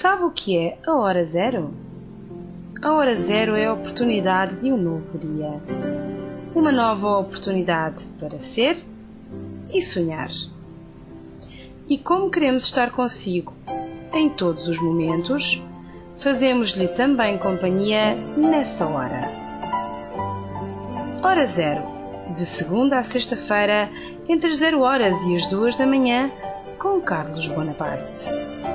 Sabe o que é a hora zero? A hora zero é a oportunidade de um novo dia. Uma nova oportunidade para ser e sonhar. E como queremos estar consigo em todos os momentos, fazemos-lhe também companhia nessa hora. Hora zero, de segunda a sexta-feira, entre as 0 horas e as 2 da manhã, com Carlos Bonaparte.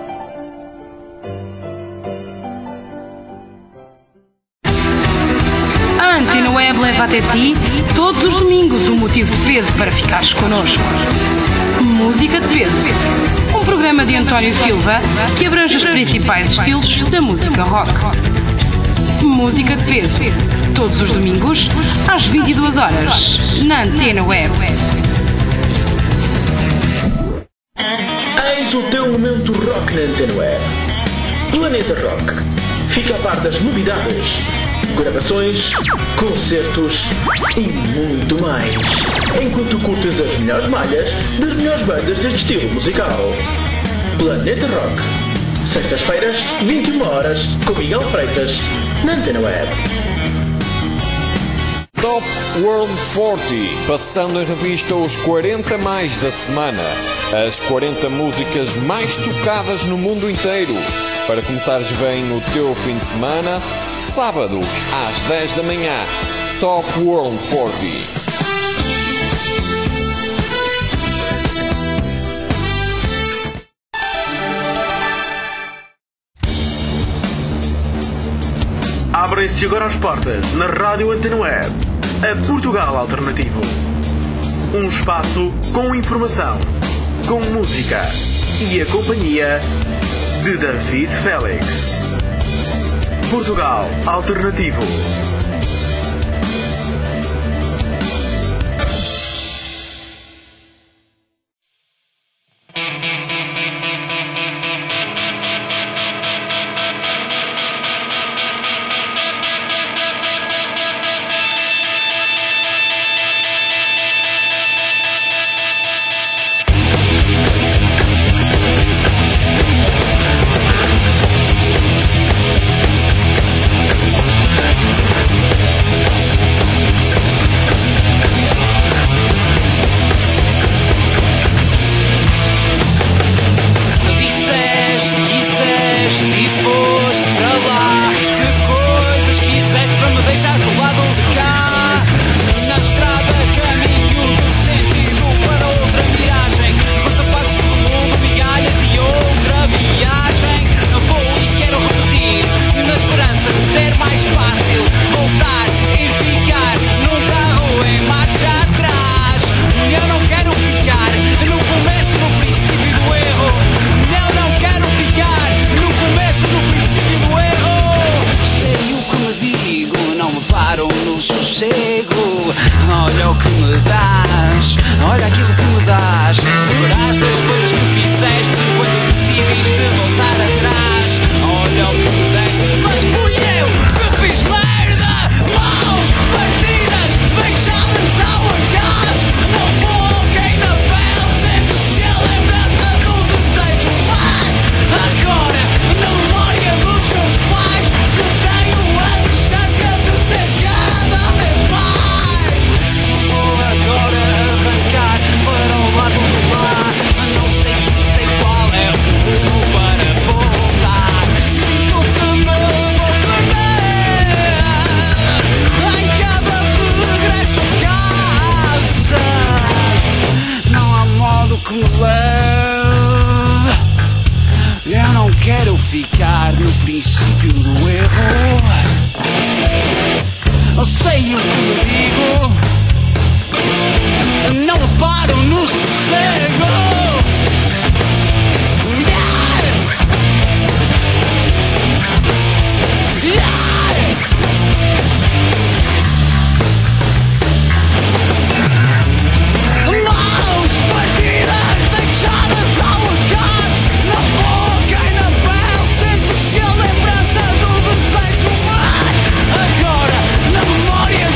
A Antena Web leva até ti, todos os domingos, um motivo de peso para ficares connosco. Música de Peso. Um programa de António Silva que abrange os principais estilos da música rock. Música de Peso. Todos os domingos, às 22 horas, na Antena Web. Eis o teu momento rock na Antena Web. Planeta Rock. Fica a par das novidades, gravações, concertos e muito mais. Enquanto curtes as melhores malhas das melhores bandas deste estilo musical. Planeta Rock. Sextas-feiras, 21 horas, com Miguel Freitas, na Antena Web. Top World 40, passando em revista os 40 mais da semana. As 40 músicas mais tocadas no mundo inteiro. Para começares bem o teu fim de semana, sábados às 10 da manhã. Top World 40. Abrem-se agora as portas na Rádio Antena Web, a Portugal Alternativo. Um espaço com informação, com música e a companhia de David Félix. Portugal Alternativo.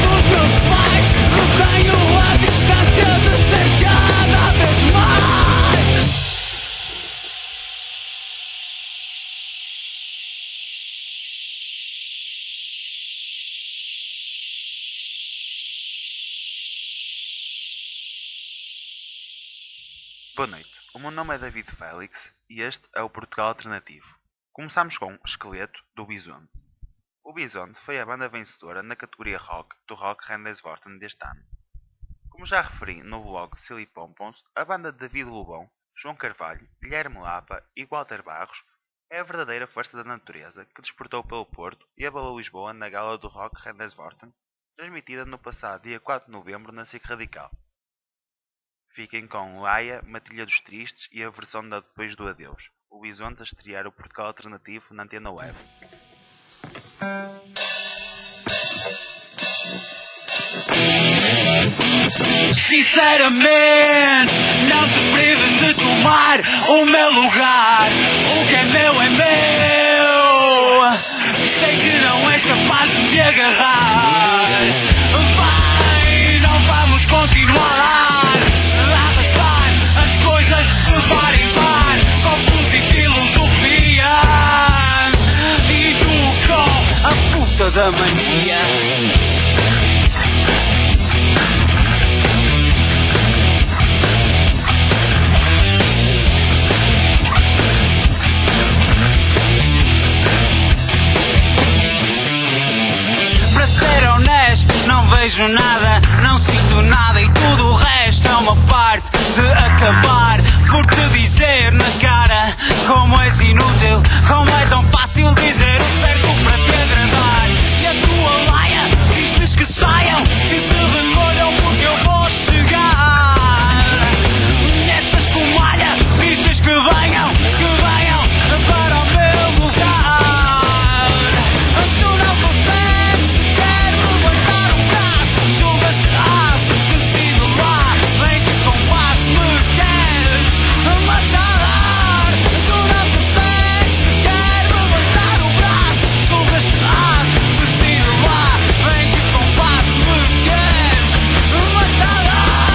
Tenho a distância de ser cada vez mais. Boa noite, o meu nome é David Félix e este é o Portugal Alternativo. Começamos com Esqueleto, do Bisonte. O Bisonte foi a banda vencedora na categoria Rock do Rock Rendezvous deste ano. Como já referi no blog Silly Pompons, a banda de David Lobão, João Carvalho, Guilherme Lapa e Walter Barros é a verdadeira força da natureza que despertou pelo Porto e abalou Lisboa na gala do Rock Rendezvous, transmitida no passado dia 4 de novembro na SIC Radical. Fiquem com Laia, Matilha dos Tristes e a versão da Depois do Adeus. O Bisonte a estrear o Portugal Alternativo na Antena Web. Sinceramente, não te prives de tomar o meu lugar. O que é meu é meu. Sei que não és capaz de me agarrar. Vai, não vamos continuar a arrastar as coisas de par em par, confus e filosofia. E tu com a puta da mania. Não vejo nada, não sinto nada e tudo o resto é uma parte de acabar por te dizer na cara como és inútil, como é tão fácil dizer o certo para te agradar. E a tua laia diz-lhes que saiam, que se recolham porque eu vou chegar. Nessas comalha diz-lhes que venham para o meu lugar. Tu não consegues sequer levantar um braço, julgas-te decido lá, vem que com passo me queres matar. Tu não consegues sequer levantar um braço, julgas-te decido lá, vem que com passo me queres matar.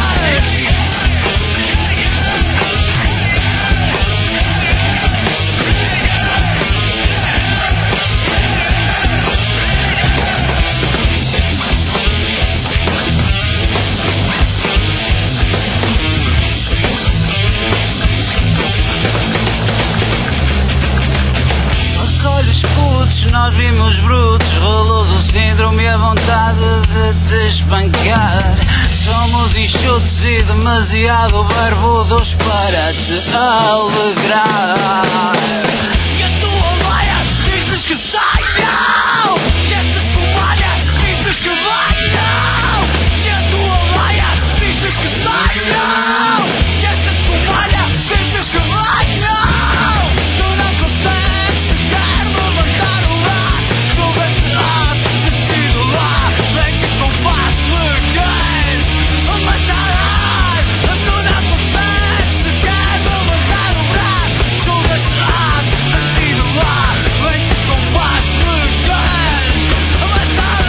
Acolhe os putos, nós vimos brutos, rolou o síndrome e a vontade de te espancar. Somos enxutos e demasiado barbudos para te alegrar. E a tua laia diz-lhes que saiam, e essas comalhas diz-lhes que venham. E a tua laia diz-lhes que saiam, e essas comalhas diz-lhes que venham. Tu não consegues sequer levantar o braço, julgas-te decido lá, vem que com passo me queres matar. Tu não consegues sequer levantar o braço, julgas-te decido lá, vem que com passo me queres matar.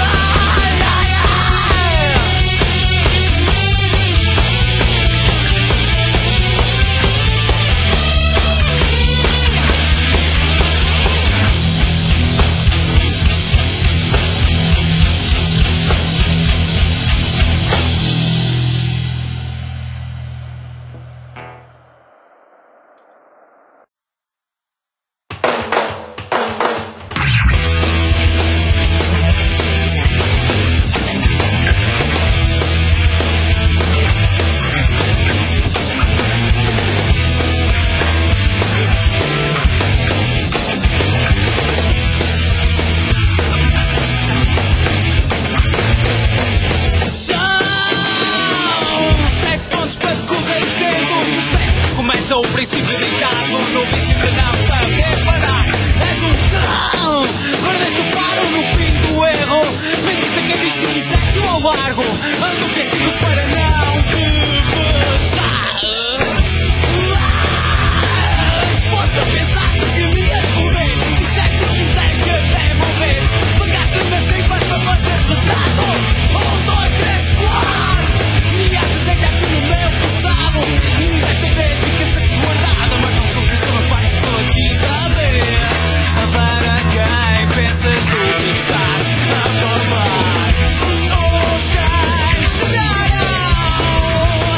O princípio deitado no vício de não saber parar. És um cão, perdeste o paro no fim do erro. Mentiste quem disse que quiseste ao largo. Enlouquecidos para não te beijar. Exposto, pensaste que me ias foder. Disseste que quiseste até morrer. Pegaste nas tripas para fazeres retrato. 1, 2, 3, 4. E has de deitar-te no meu passado. Desta vez fica-se aqui guardada, mas não julgues que me faz pela quinta vez. Para quem pensas tu que estás a falar? Os cães chegaram.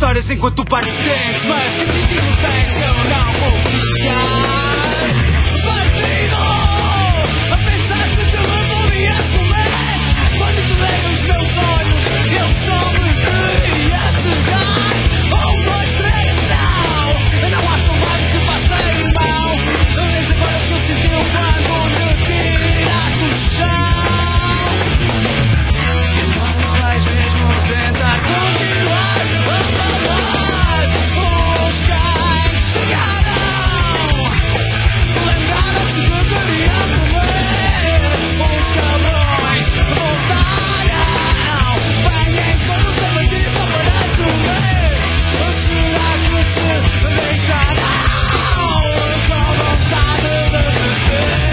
histórias enquanto tu partes dentes. Mas que sentido tem se eu não vou ficar partido? A pensar que te me podias comer. Quando te dei os meus olhos, eu só me queria cegar. 1, 2, 3, não. Não há saudade que faça irmão. Desde agora que eu senti quando me tiraste do chão. Mas vais mesmo tentar continuar a falar. Os cães chegaram. Lembraram-se que queriam comer. Os cabrões voltaram. Venham todos a bater só para comer. Será que se deitarão com vontade de beber?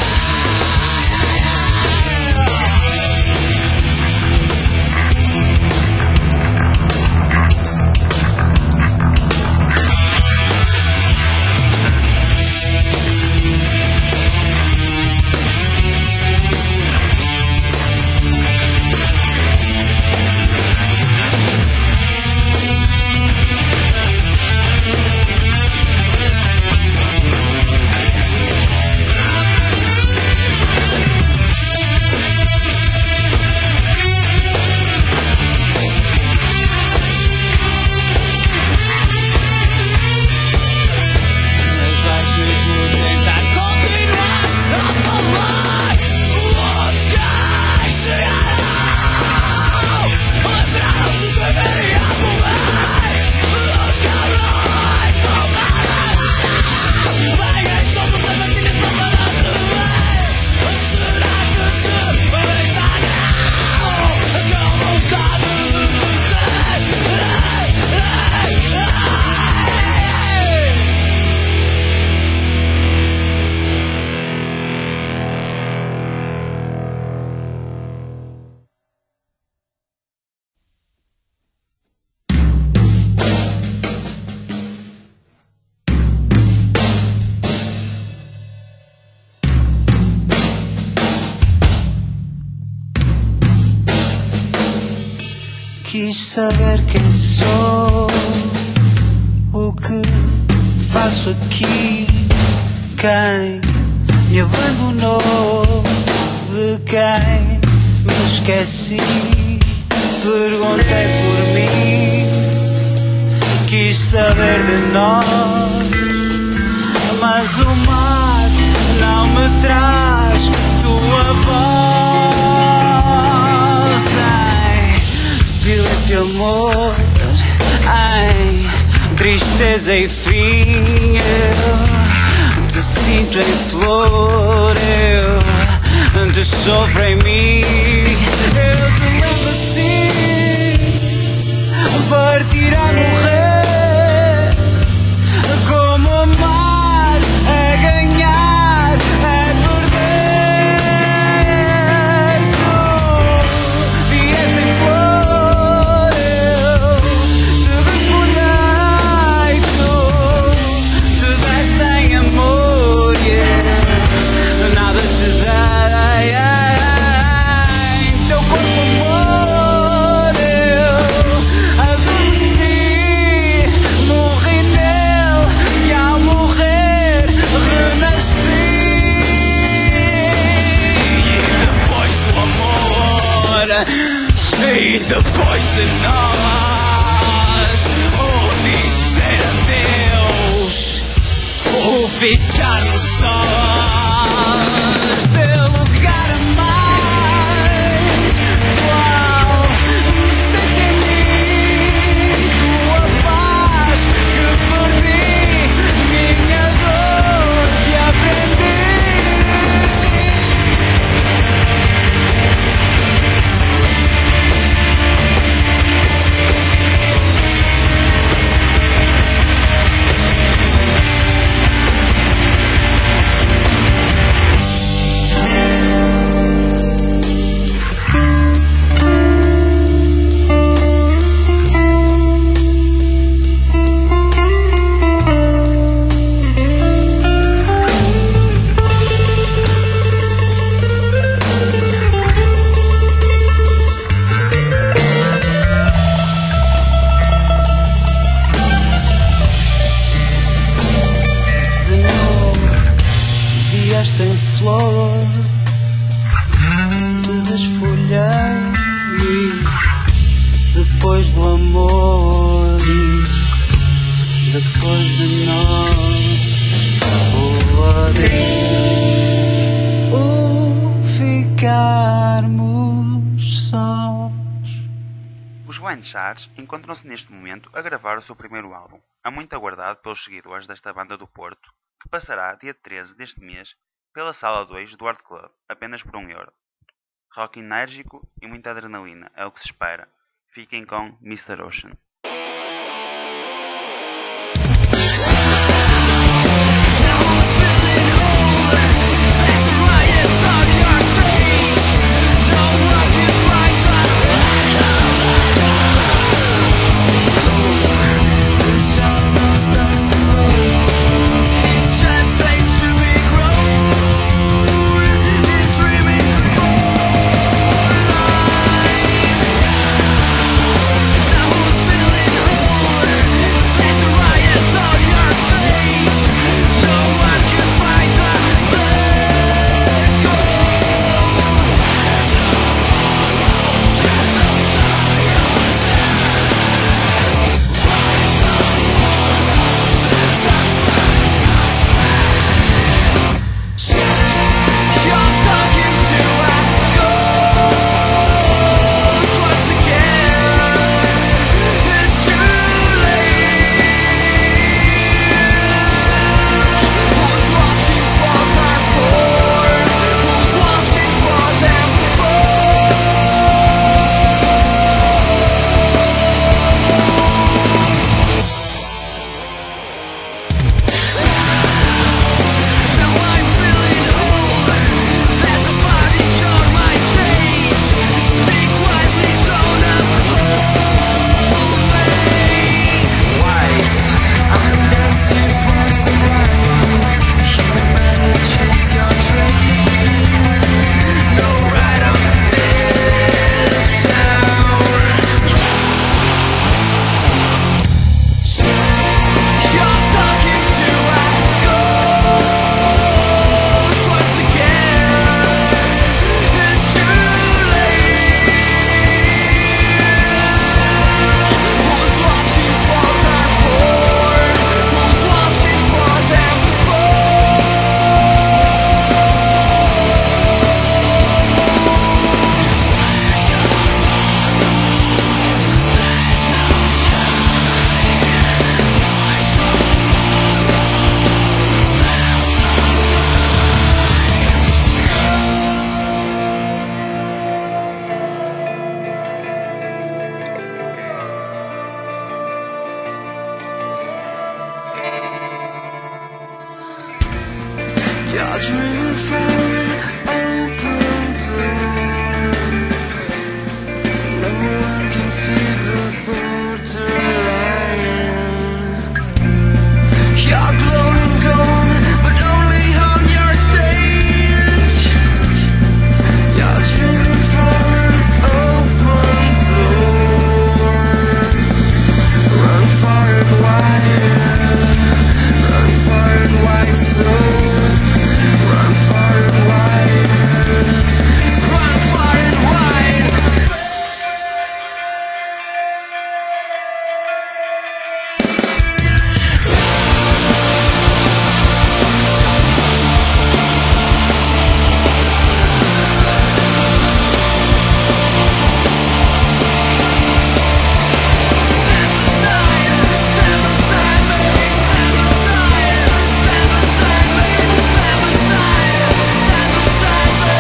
Quis saber quem sou, o que faço aqui, quem me abandonou, de quem me esqueci. Perguntei por mim, quis saber de nós, mas o mar não me traz tua voz. Silêncio, amor, ai, tristeza e fim. Eu te sinto em flor, eu te sofro em mim. Eu te lembro assim, partir a morrer, como amar é ganhar, é perder. Tu vieste em flor, te desmorei, tu deste em amor, nada te dei. Teu corpo, amor, eu adormeci, morri nele e ao morrer renasci. E depois do amor, e depois de nós, o dizer adeus, o ficarmos sós, teu lugar a mais, tua ausência em mim, tua paz que perdi, minha dor que aprendi. depois do amor, depois de nós, o adeus, o ficarmos sós. Os Blind Chars encontram-se neste momento a gravar o seu primeiro álbum, há muito aguardado pelos seguidores desta banda do Porto, que passará dia 13 deste mês pela Sala 2 do Art Club, apenas por €1. Rock enérgico e muita adrenalina, é o que se espera. Fiquem com Mr. Ocean. You're dreaming from an open door. No one can see the borderline. You're glowing gold, but only on your stage. You're dreaming from an open door. Run far and wide, run far and wide, so run far and wide, run far and wide. Stand beside me, stand beside, stand beside me, stand beside, stand beside me,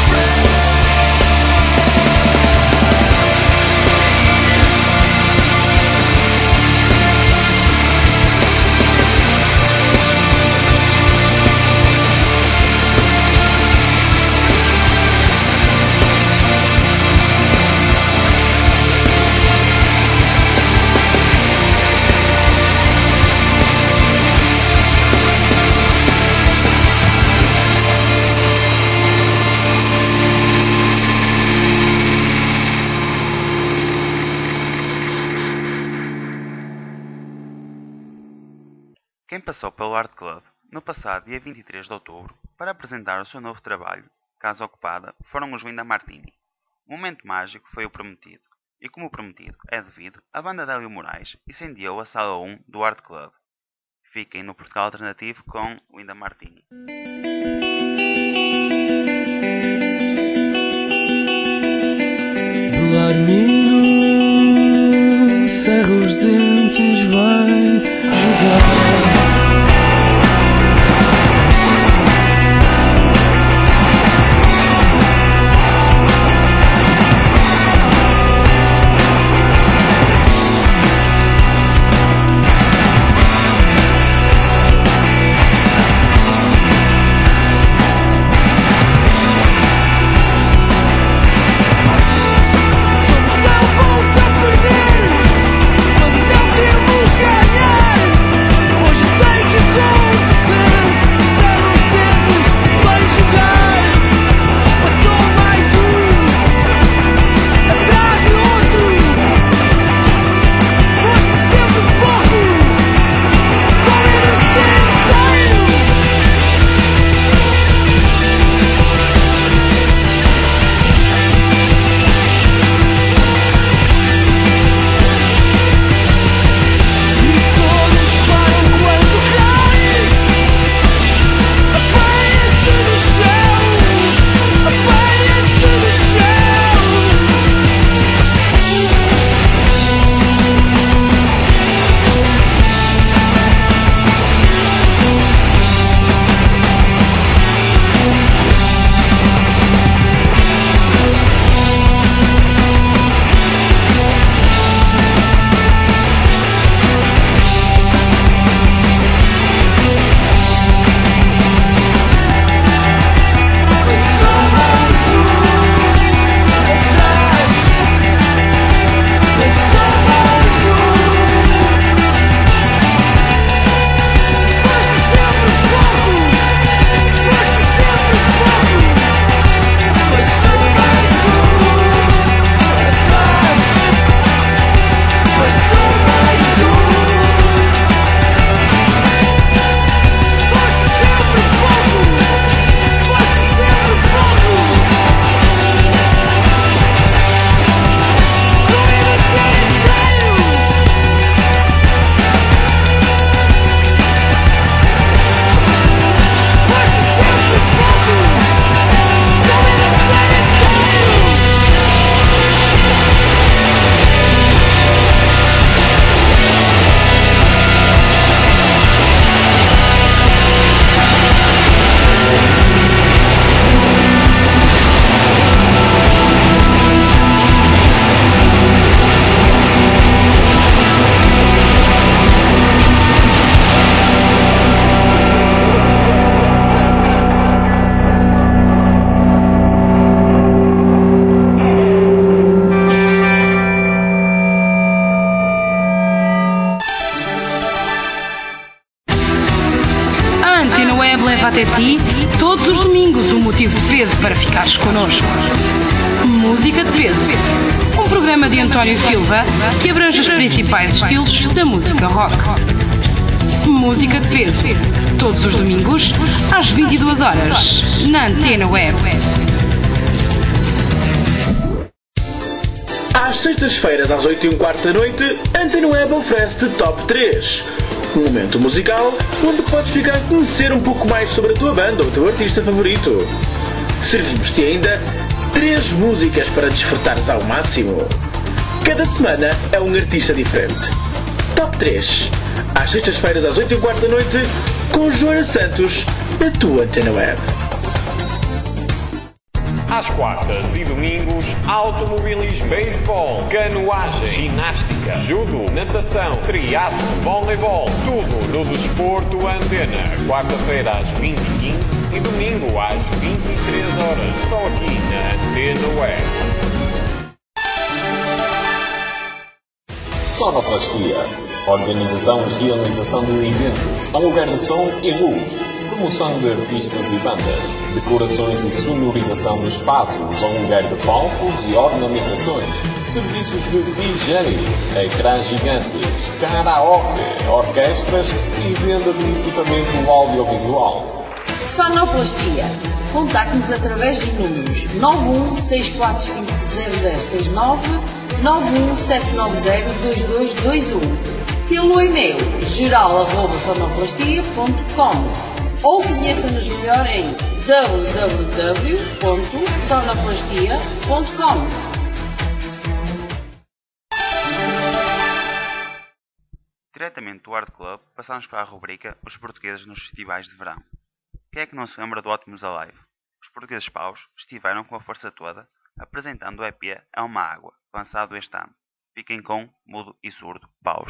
Quem passou pelo Art Club no passado dia 23 de outubro para apresentar o seu novo trabalho, Casa Ocupada, foram os Linda Martini. O momento mágico foi o prometido. e como prometido é devido, a banda Délio Moraes incendiou a Sala 1 do Art Club. Fiquem no Portugal Alternativo com Linda Martini. Belarmino, cerra os dentes, vai jogar. Até ti, todos os domingos, um motivo de peso para ficares connosco. Música de Peso, um programa de António Silva que abrange os principais estilos da música rock. Música de Peso, todos os domingos, às 22 horas, na Antena Web. Às sextas-feiras, às 8h15 da noite, Antena Web oferece-te Top 3. Um momento musical onde podes ficar a conhecer um pouco mais sobre a tua banda ou o teu artista favorito. Servimos-te ainda 3 músicas para desfrutares ao máximo. Cada semana é um artista diferente. Top 3. Às sextas-feiras, às 8h15 da noite, com Joana Santos, na tua Antena Web. Às quartas e domingos, automobilismo, beisebol, canoagem, ginástica, judo, natação, triatlo, voleibol, tudo no Desporto Antena. Quarta-feira às 20h15 e domingo às 23 horas, só aqui na Antena Web. Sonoplastia. Organização e realização de eventos, aluguer de som e luz, promoção de artistas e bandas, decorações e sonorização de espaços, aluguer de palcos e ornamentações, serviços de DJ, ecrãs gigantes, karaoke, orquestras e venda de equipamento audiovisual. Sonoplastia. Contacte-nos através dos números 916450069 917902221, pelo e-mail geral@sonoplastia.com ou conheça-nos melhor em www.sonoplastia.com. Diretamente do Art Club, passamos para a rubrica Os Portugueses nos Festivais de Verão. Quem é que não se lembra do Optimus Alive? Os portugueses paus estiveram com a força toda, apresentando o EP É Uma Água, lançado este ano. Fiquem com Mudo e Surdo Paus.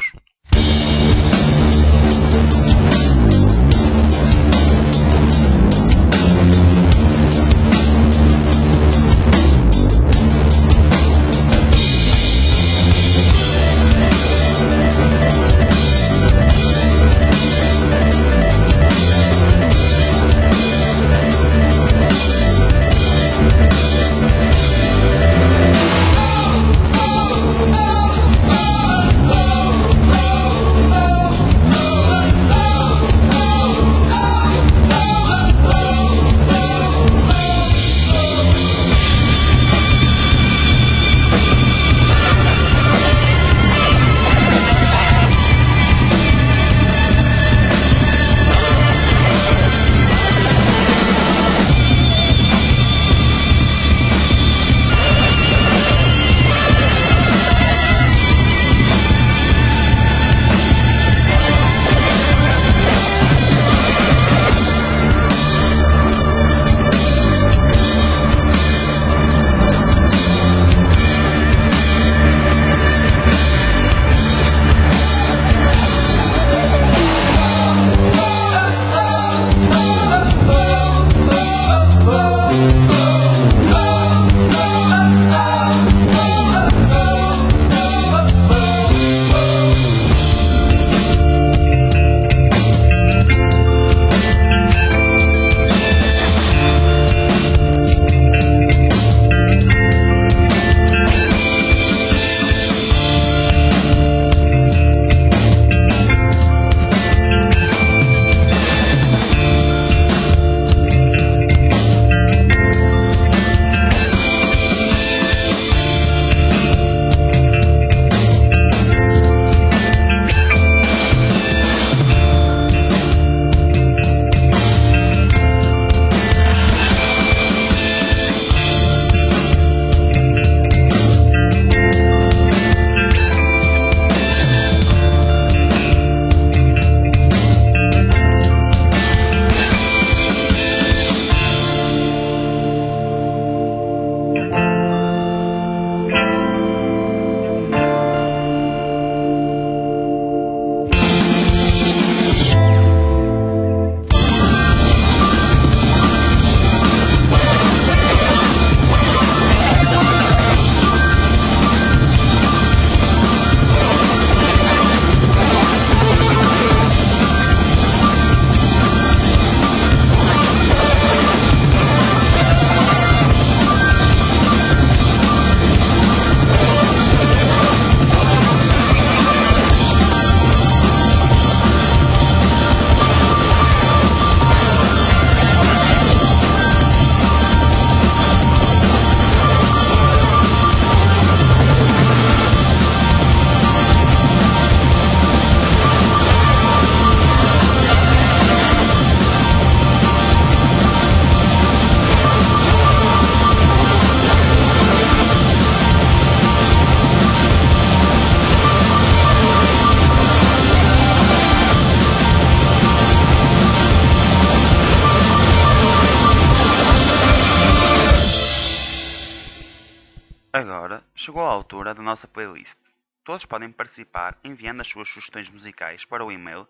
Agora chegou a altura da nossa playlist. Todos podem participar enviando as suas sugestões musicais para o e-mail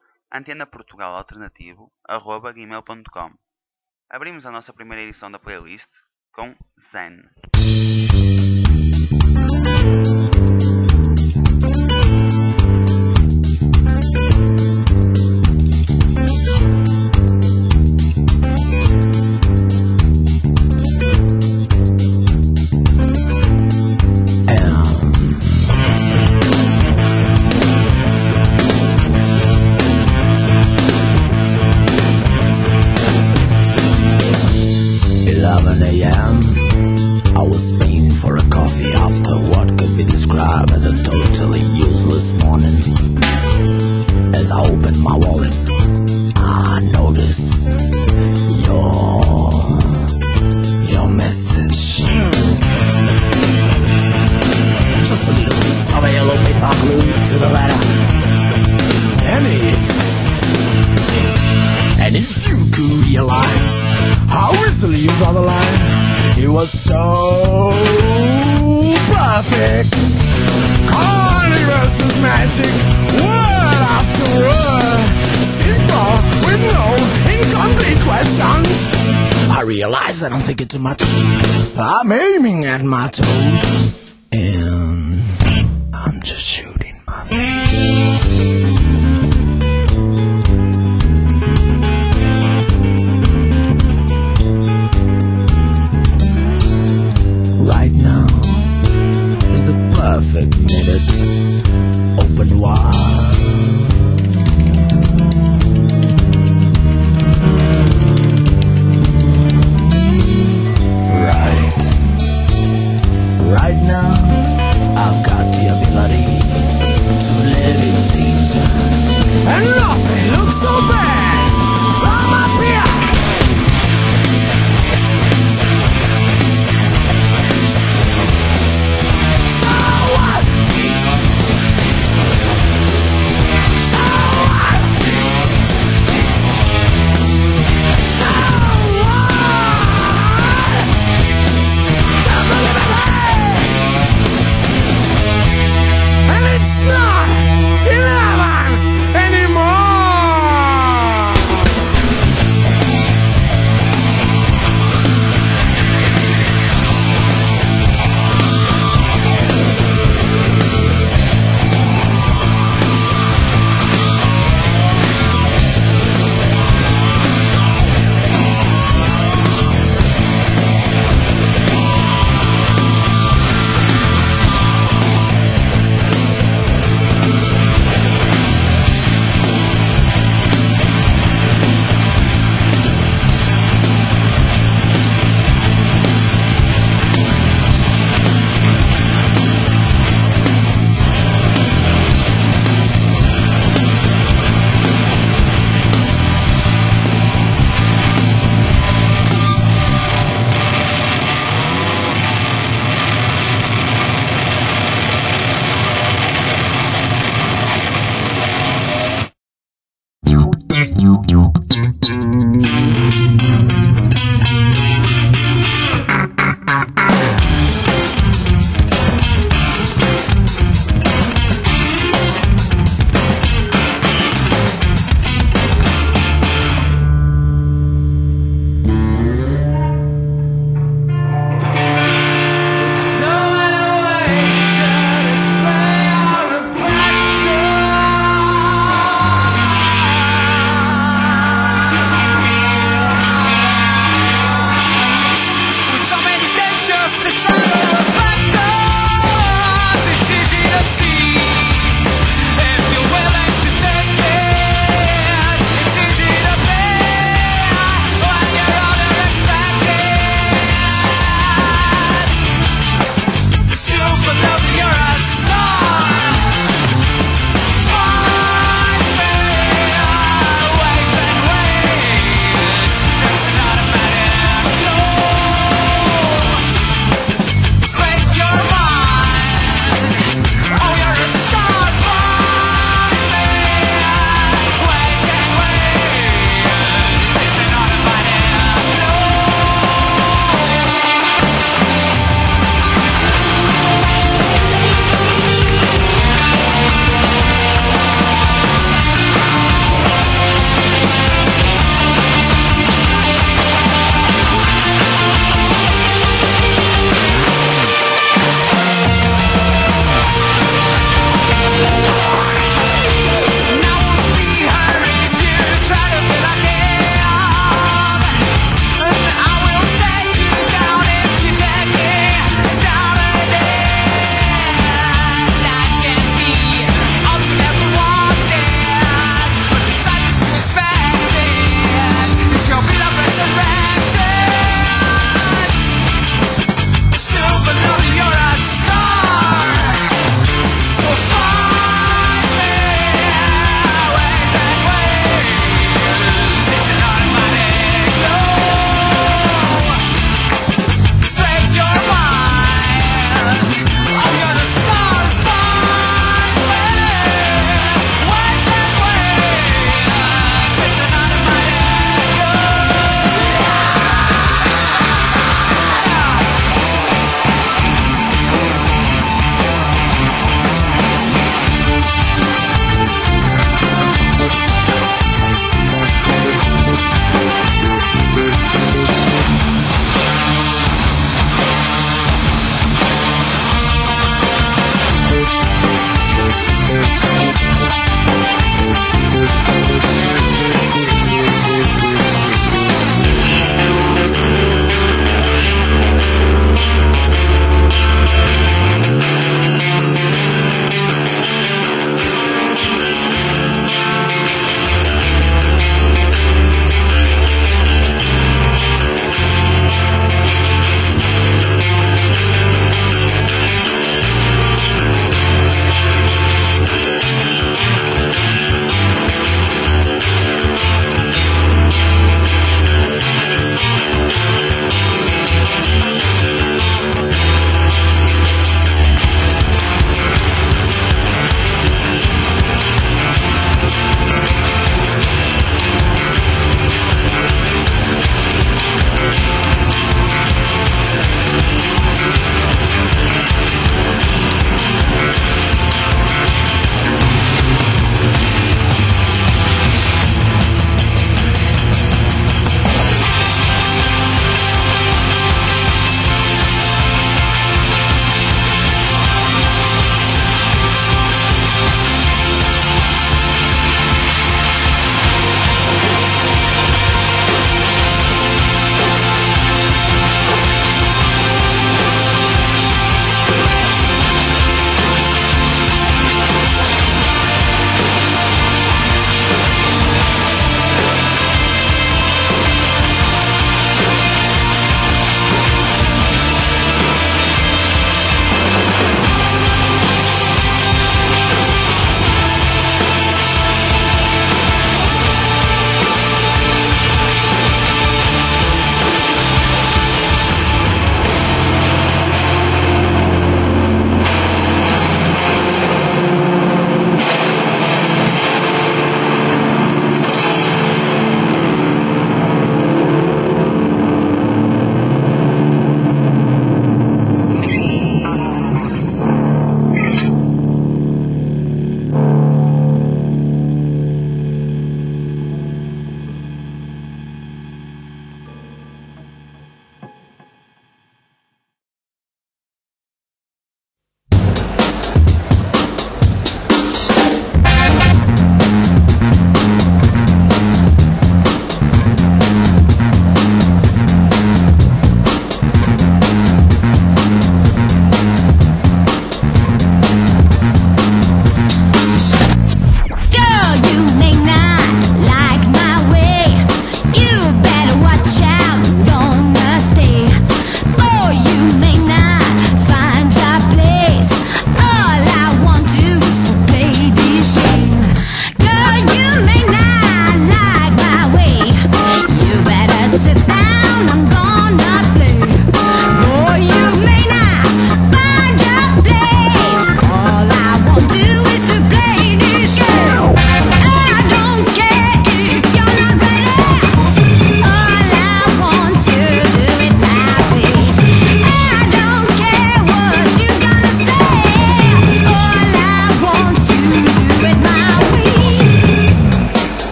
antenaportugalalternativo@gmail.com. Abrimos a nossa primeira edição da playlist com Zen. my wallet. I notice your message. Just a little piece of yellow paper glued to the letter. And if you could realize how easily you draw the line, it was so perfect. Carnivorous magic, word after word, simple with no incomplete questions. I realize that I'm thinking too much. I'm aiming at my toes, and I'm just shooting my feet. Right now is the perfect minute. Open wide. Right now, I've got the ability to levitate, and nothing looks so bad from up here. So what?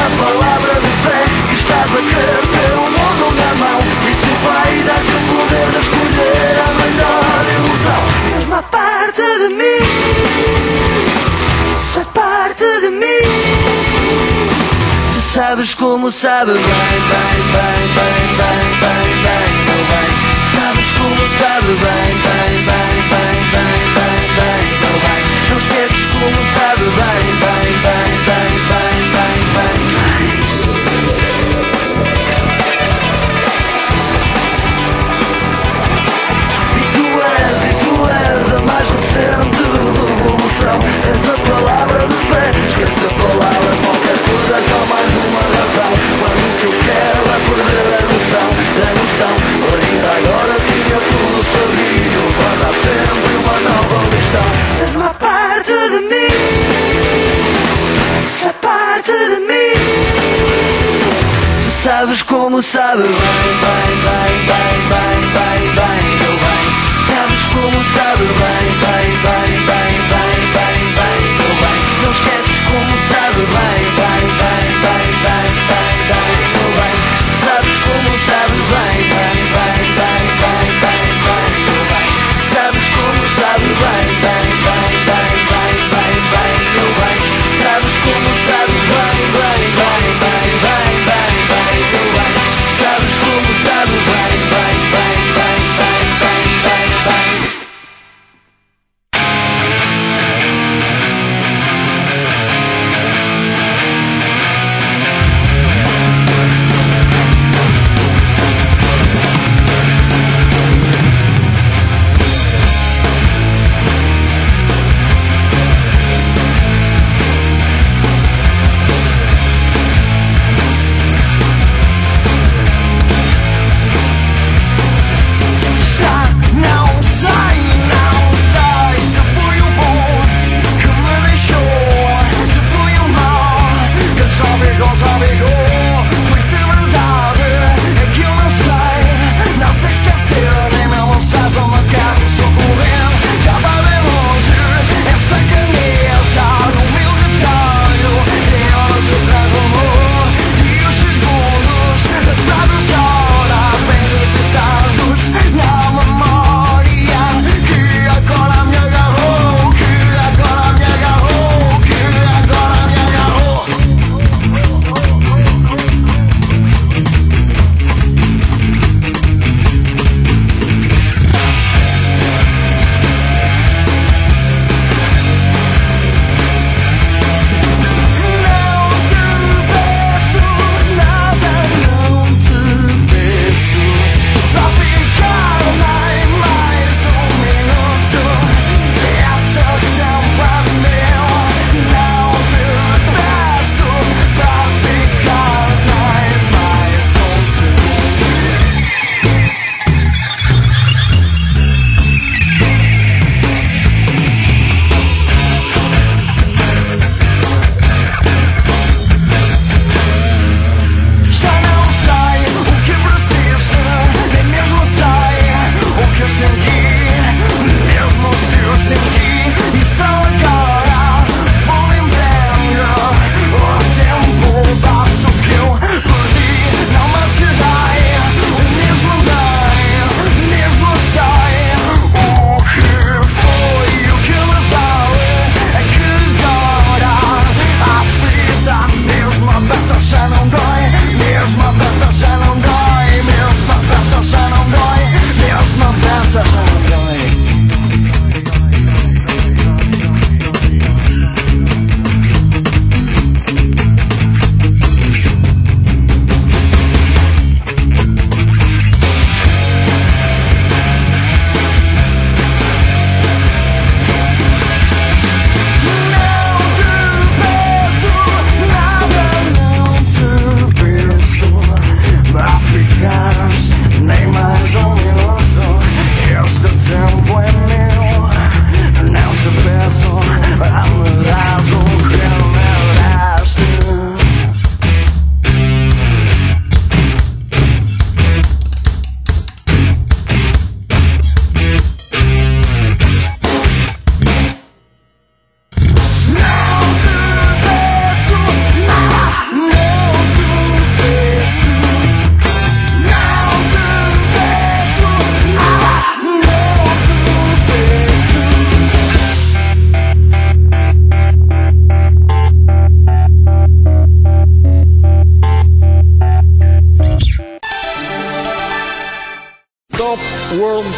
palavra de fé que estás a querer ter o mundo na mão. Isso vai dar-te o poder de escolher a melhor ilusão. Mesmo a parte de mim, se parte de mim. Tu sabes como sabe bem, bem, bem, bem, bem, bem, bem, meu bem. Sabes como sabe bem, bem, bem, bem, bem, bem, bem, meu bem. Não esqueces como sabe bem, bem, bem, bem, bem, bem, bem, bem. E tu és a mais recente revolução. És a palavra de fé, esquece a palavra qualquer coisa, é só mais uma razão. Quando o que eu quero é perder a noção, ainda agora tinha tudo sabido, mas há sempre uma nova lição. Mesmo a parte de mim, se é parte de mim. Tu sabes como sabe bem, bem, bem, bem, bem, bem, bem, meu bem. Sabes como sabe bem, bem, bem, bem, bem, bem, bem, meu bem. Não esqueces como sabe bem, bem, bem, bem, bem, bem, bem, meu bem. Sabes como sabe bem, bem, bem, bem, bem, bem, bem, meu bem. Sabes como sabe bem, bem, bem, bem, bem, bem, bem, meu bem. Sabes como sabe bem, bem, bem, bem, bem, bem, bem, meu bem. Sabes como sabe bem, bem, bem, bem, bem, bem, bem, bem.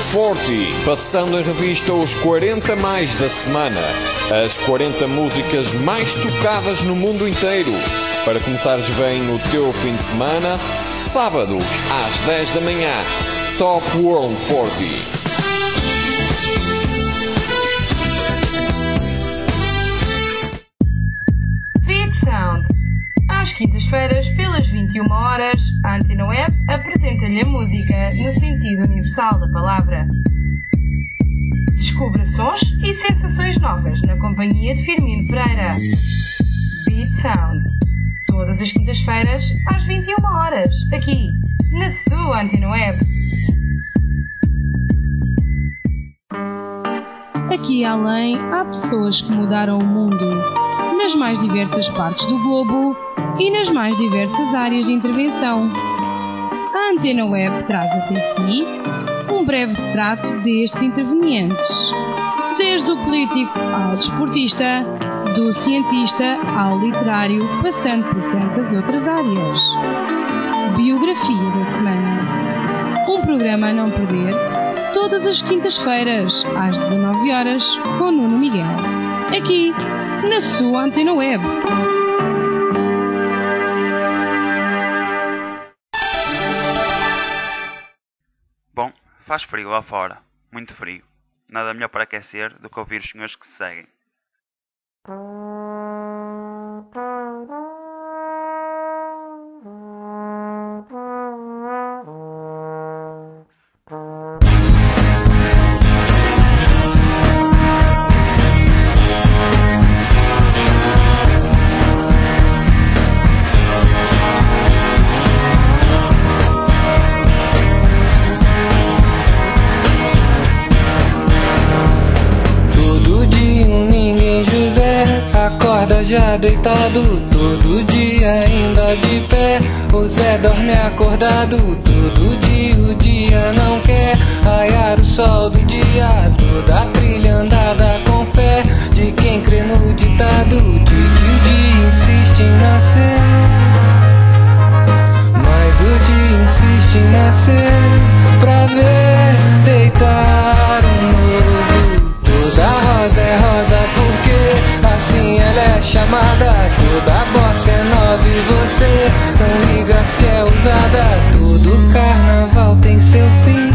40, passando em revista os 40 mais da semana, as 40 músicas mais tocadas no mundo inteiro, para começares bem o teu fim de semana, sábados às 10 da manhã, Top World 40. Às quintas-feiras, pelas 21 horas, a Antena Web apresenta-lhe a música no sentido universal da palavra. Descubra sons e sensações novas na companhia de Firmino Pereira. Beat Sound. Todas as quintas-feiras, às 21 horas, aqui, na sua Antena Web. Aqui além, há pessoas que mudaram o mundo, nas mais diversas partes do globo e nas mais diversas áreas de intervenção. A Antena Web traz até si um breve retrato destes intervenientes, desde o político ao desportista, do cientista ao literário, passando por tantas outras áreas. Biografia da semana. Um programa a não perder, todas as quintas-feiras, às 19 horas, com Nuno Miguel. Aqui, na sua Antena Web. Bom, faz frio lá fora. Muito frio. Nada melhor para aquecer do que ouvir os senhores que se seguem. Já deitado, todo dia ainda de pé. O Zé dorme acordado, todo dia o dia não quer raiar o sol do dia. Toda a trilha andada com fé de quem crê no ditado de que o dia insiste em nascer, mas o dia insiste em nascer pra ver deitar um novo. Toda rosa é rosa porque assim ela é chamada. Toda bossa é nova e você não liga se é usada. Todo carnaval tem seu fim,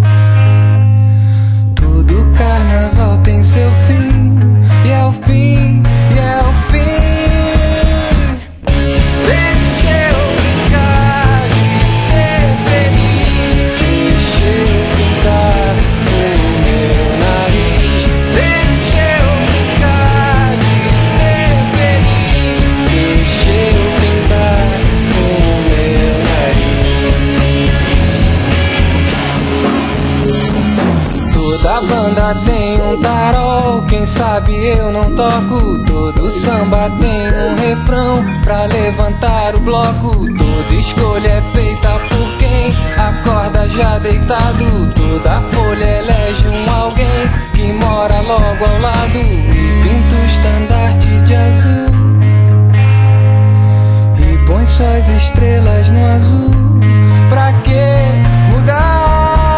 todo carnaval tem seu fim. E é o fim, e é o fim. Deixa eu brincar de ser feliz, deixa eu pintar o meu nariz. Deixa eu brincar de ser feliz, deixa eu pintar o meu nariz. Toda banda tem um tarol, quem sabe eu não toco. Todo samba tem um refrão pra levantar o bloco. Toda escolha é feita por quem acorda já deitado. Toda folha elege um alguém que mora logo ao lado e pinta o estandarte de azul e põe suas estrelas no azul. Pra que mudar?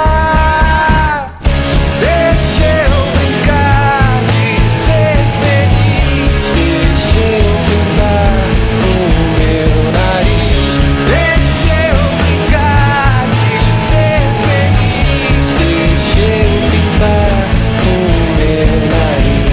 Deixa eu brincar de ser feliz, deixa eu pintar o meu nariz. Deixa eu brincar de ser feliz, deixa eu pintar o meu nariz.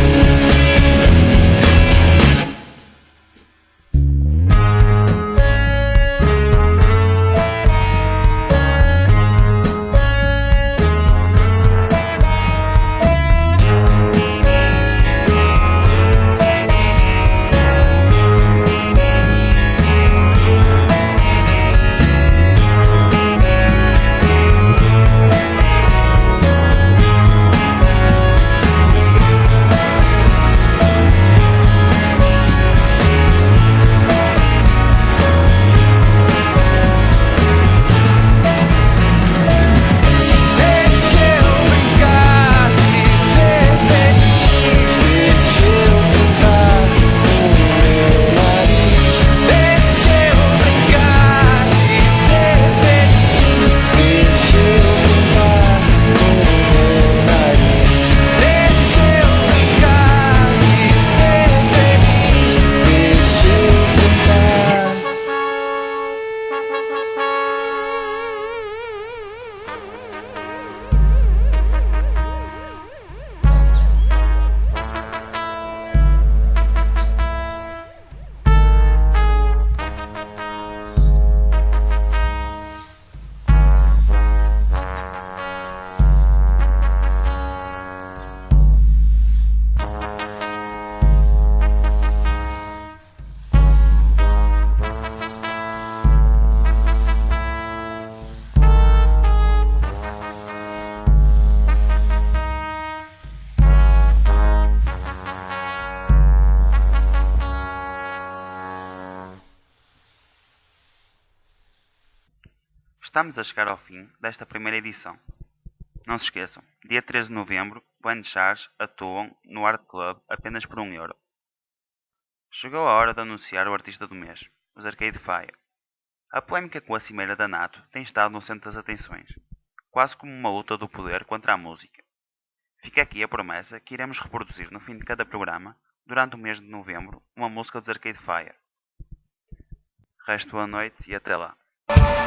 Estamos a chegar ao fim desta primeira edição. Não se esqueçam, dia 13 de novembro, Band Chars atuam no Art Club apenas por €1. Chegou a hora de anunciar o artista do mês, os Arcade Fire. A polémica com a cimeira da NATO tem estado no centro das atenções, quase como uma luta do poder contra a música. Fica aqui a promessa que iremos reproduzir no fim de cada programa, durante o mês de novembro, uma música dos Arcade Fire. Resto boa noite e até lá.